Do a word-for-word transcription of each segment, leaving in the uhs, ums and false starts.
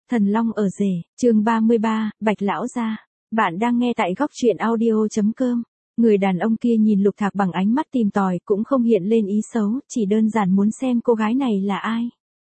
Thần Long ở rể, chương ba mươi ba, Bạch Lão gia. Bạn đang nghe tại góc truyện audio.com. Người đàn ông kia nhìn Lục Thạc bằng ánh mắt tìm tòi, cũng không hiện lên ý xấu, chỉ đơn giản muốn xem cô gái này là ai.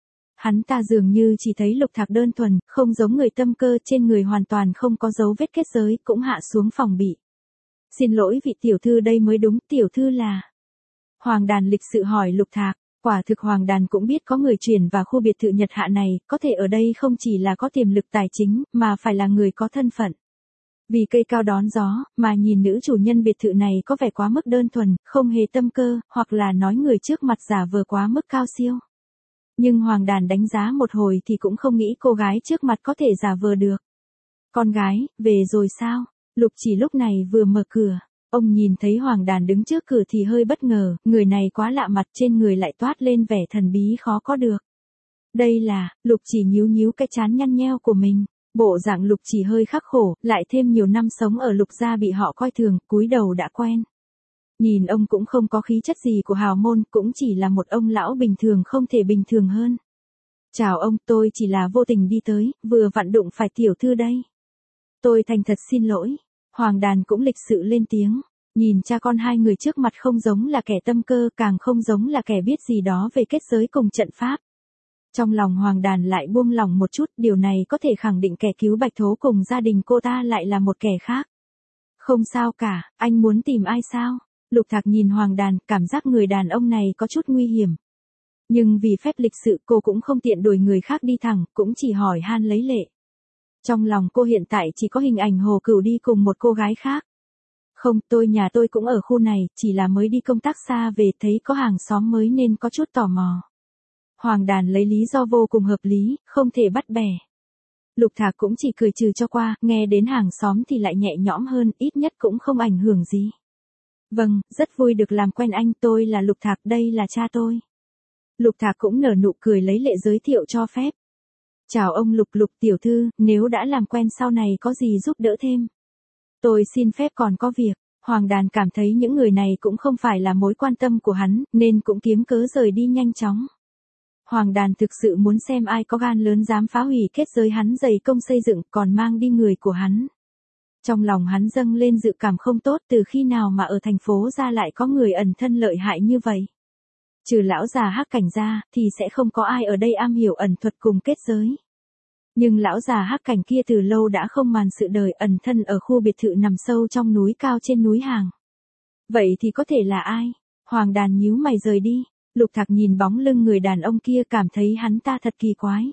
Hắn ta dường như chỉ thấy Lục Thạc đơn thuần, không giống người tâm cơ, trên người hoàn toàn không có dấu vết kết giới, cũng hạ xuống phòng bị. Xin lỗi vị tiểu thư, đây mới đúng, tiểu thư là... Hoàng Đàn lịch sự hỏi Lục Thạc. Quả thực Hoàng Đàn cũng biết có người chuyển vào khu biệt thự Nhật Hạ này, có thể ở đây không chỉ là có tiềm lực tài chính, mà phải là người có thân phận. Vì cây cao đón gió, mà nhìn nữ chủ nhân biệt thự này có vẻ quá mức đơn thuần, không hề tâm cơ, hoặc là nói người trước mặt giả vờ quá mức cao siêu. Nhưng Hoàng Đàn đánh giá một hồi thì cũng không nghĩ cô gái trước mặt có thể giả vờ được. Con gái, về rồi sao? Lục Chỉ lúc này vừa mở cửa. Ông nhìn thấy Hoàng Đàn đứng trước cửa thì hơi bất ngờ, người này quá lạ mặt, trên người lại toát lên vẻ thần bí khó có được. Đây là, Lục Chỉ nhíu nhíu cái trán nhăn nheo của mình, bộ dạng Lục Chỉ hơi khắc khổ, lại thêm nhiều năm sống ở Lục gia bị họ coi thường, cúi đầu đã quen. Nhìn ông cũng không có khí chất gì của hào môn, cũng chỉ là một ông lão bình thường không thể bình thường hơn. Chào ông, tôi chỉ là vô tình đi tới, vừa vặn đụng phải tiểu thư đây. Tôi thành thật xin lỗi. Hoàng Đàn cũng lịch sự lên tiếng, nhìn cha con hai người trước mặt không giống là kẻ tâm cơ, càng không giống là kẻ biết gì đó về kết giới cùng trận pháp. Trong lòng Hoàng Đàn lại buông lòng một chút, điều này có thể khẳng định kẻ cứu Bạch Thố cùng gia đình cô ta lại là một kẻ khác. Không sao cả, anh muốn tìm ai sao? Lục Thạc nhìn Hoàng Đàn, cảm giác người đàn ông này có chút nguy hiểm. Nhưng vì phép lịch sự cô cũng không tiện đuổi người khác đi thẳng, cũng chỉ hỏi han lấy lệ. Trong lòng cô hiện tại chỉ có hình ảnh Hồ Cửu đi cùng một cô gái khác. Không, tôi nhà tôi cũng ở khu này, chỉ là mới đi công tác xa về thấy có hàng xóm mới nên có chút tò mò. Hoàng Đàn lấy lý do vô cùng hợp lý, không thể bắt bẻ. Lục Thạc cũng chỉ cười trừ cho qua, nghe đến hàng xóm thì lại nhẹ nhõm hơn, ít nhất cũng không ảnh hưởng gì. Vâng, rất vui được làm quen anh, tôi là Lục Thạc, đây là cha tôi. Lục Thạc cũng nở nụ cười lấy lệ giới thiệu cho phép. Chào ông Lục. Lục tiểu thư, nếu đã làm quen sau này có gì giúp đỡ thêm. Tôi xin phép còn có việc. Hoàng Đàn cảm thấy những người này cũng không phải là mối quan tâm của hắn, nên cũng kiếm cớ rời đi nhanh chóng. Hoàng Đàn thực sự muốn xem ai có gan lớn dám phá hủy kết giới hắn dày công xây dựng, còn mang đi người của hắn. Trong lòng hắn dâng lên dự cảm không tốt, từ khi nào mà ở thành phố ra lại có người ẩn thân lợi hại như vậy. Trừ lão già Hắc Cảnh ra, thì sẽ không có ai ở đây am hiểu ẩn thuật cùng kết giới. Nhưng lão già Hắc Cảnh kia từ lâu đã không màn sự đời, ẩn thân ở khu biệt thự nằm sâu trong núi cao trên núi Hàng. Vậy thì có thể là ai? Hoàng Đàn nhíu mày rời đi. Lục Thạc nhìn bóng lưng người đàn ông kia cảm thấy hắn ta thật kỳ quái.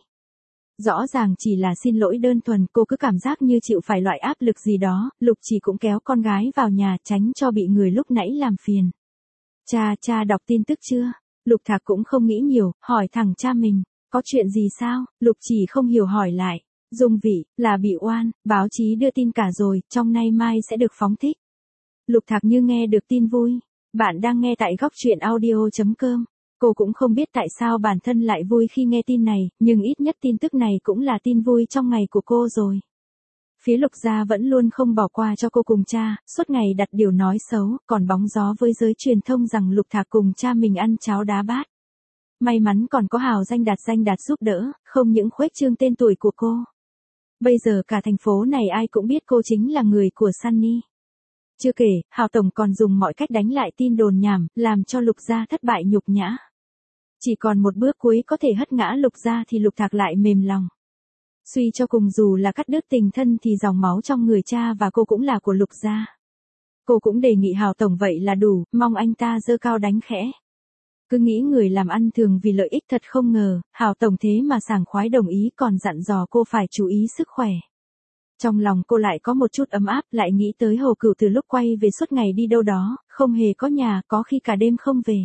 Rõ ràng chỉ là xin lỗi đơn thuần, cô cứ cảm giác như chịu phải loại áp lực gì đó. Lục Chỉ cũng kéo con gái vào nhà tránh cho bị người lúc nãy làm phiền. Cha, cha đọc tin tức chưa? Lục Thạc cũng không nghĩ nhiều, hỏi thẳng cha mình, có chuyện gì sao? Lục Chỉ không hiểu hỏi lại, Dung Vị, là bị oan, báo chí đưa tin cả rồi, trong nay mai sẽ được phóng thích. Lục Thạc như nghe được tin vui, bạn đang nghe tại góc truyện audio.com. Cô cũng không biết tại sao bản thân lại vui khi nghe tin này, nhưng ít nhất tin tức này cũng là tin vui trong ngày của cô rồi. Phía Lục gia vẫn luôn không bỏ qua cho cô cùng cha, suốt ngày đặt điều nói xấu, còn bóng gió với giới truyền thông rằng Lục Thạc cùng cha mình ăn cháo đá bát. May mắn còn có Hào Danh Đạt Danh Đạt giúp đỡ, không những khuếch trương tên tuổi của cô. Bây giờ cả thành phố này ai cũng biết cô chính là người của Sunny. Chưa kể, Hào Tổng còn dùng mọi cách đánh lại tin đồn nhảm, làm cho Lục gia thất bại nhục nhã. Chỉ còn một bước cuối có thể hất ngã Lục gia thì Lục Thạc lại mềm lòng. Suy cho cùng dù là cắt đứt tình thân thì dòng máu trong người cha và cô cũng là của Lục gia. Cô cũng đề nghị Hào Tổng vậy là đủ, mong anh ta giơ cao đánh khẽ. Cứ nghĩ người làm ăn thường vì lợi ích, thật không ngờ, Hào Tổng thế mà sảng khoái đồng ý, còn dặn dò cô phải chú ý sức khỏe. Trong lòng cô lại có một chút ấm áp, lại nghĩ tới Hồ Cửu từ lúc quay về suốt ngày đi đâu đó, không hề có nhà, có khi cả đêm không về.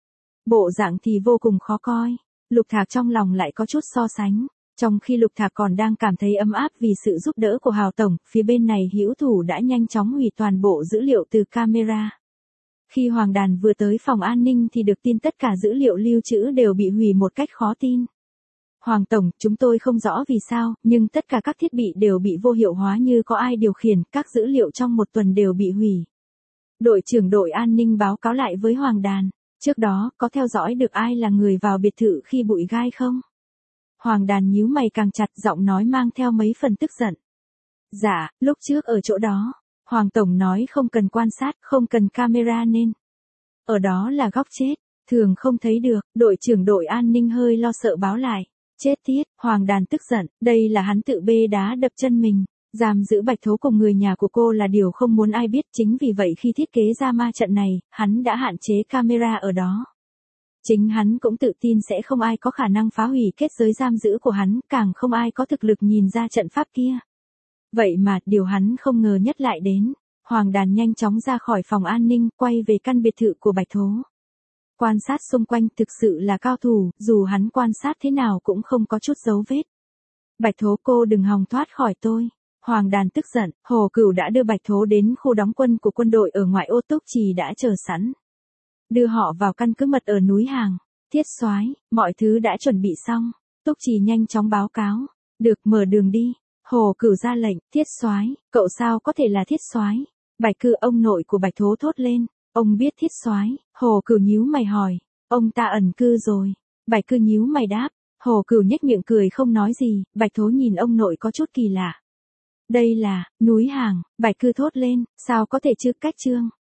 Bộ dạng thì vô cùng khó coi. Lục Thạc trong lòng lại có chút so sánh. Trong khi Lục Thạc còn đang cảm thấy ấm áp vì sự giúp đỡ của Hào Tổng, phía bên này hữu thủ đã nhanh chóng hủy toàn bộ dữ liệu từ camera. Khi Hoàng Đàn vừa tới phòng an ninh thì được tin tất cả dữ liệu lưu trữ đều bị hủy một cách khó tin. Hoàng Tổng, chúng tôi không rõ vì sao, nhưng tất cả các thiết bị đều bị vô hiệu hóa như có ai điều khiển, các dữ liệu trong một tuần đều bị hủy. Đội trưởng đội an ninh báo cáo lại với Hoàng Đàn, trước đó, có theo dõi được ai là người vào biệt thự khi bụi gai không? Hoàng Đàn nhíu mày càng chặt, giọng nói mang theo mấy phần tức giận. Dạ, lúc trước ở chỗ đó, Hoàng Tổng nói không cần quan sát, không cần camera nên. Ở đó là góc chết, thường không thấy được, đội trưởng đội an ninh hơi lo sợ báo lại. Chết tiết, Hoàng Đàn tức giận, đây là hắn tự bê đá đập chân mình. Giam giữ Bạch Thố cùng người nhà của cô là điều không muốn ai biết, chính vì vậy khi thiết kế ra ma trận này, hắn đã hạn chế camera ở đó. Chính hắn cũng tự tin sẽ không ai có khả năng phá hủy kết giới giam giữ của hắn, càng không ai có thực lực nhìn ra trận pháp kia. Vậy mà, điều hắn không ngờ nhất lại đến. Hoàng Đàn nhanh chóng ra khỏi phòng an ninh, quay về căn biệt thự của Bạch Thố. Quan sát xung quanh thực sự là cao thủ, dù hắn quan sát thế nào cũng không có chút dấu vết. Bạch Thố, cô đừng hòng thoát khỏi tôi. Hoàng Đàn tức giận, Hồ Cửu đã đưa Bạch Thố đến khu đóng quân của quân đội ở ngoại ô, Túc Trì đã chờ sẵn. Đưa họ vào căn cứ mật ở núi Hàng. Thiết soái, mọi thứ đã chuẩn bị xong. Túc Trì nhanh chóng báo cáo. Được, mở đường đi. Hồ Cửu ra lệnh, Thiết soái, cậu sao có thể là Thiết soái? Bạch Cư, ông nội của Bạch Thố thốt lên. Ông biết Thiết soái? Hồ Cửu nhíu mày hỏi. Ông ta ẩn cư rồi. Bạch Cư nhíu mày đáp. Hồ Cửu nhếch miệng cười không nói gì. Bạch Thố nhìn ông nội có chút kỳ lạ. Đây là núi Hàng. Bạch Cư thốt lên, sao có thể chứ, cách chương.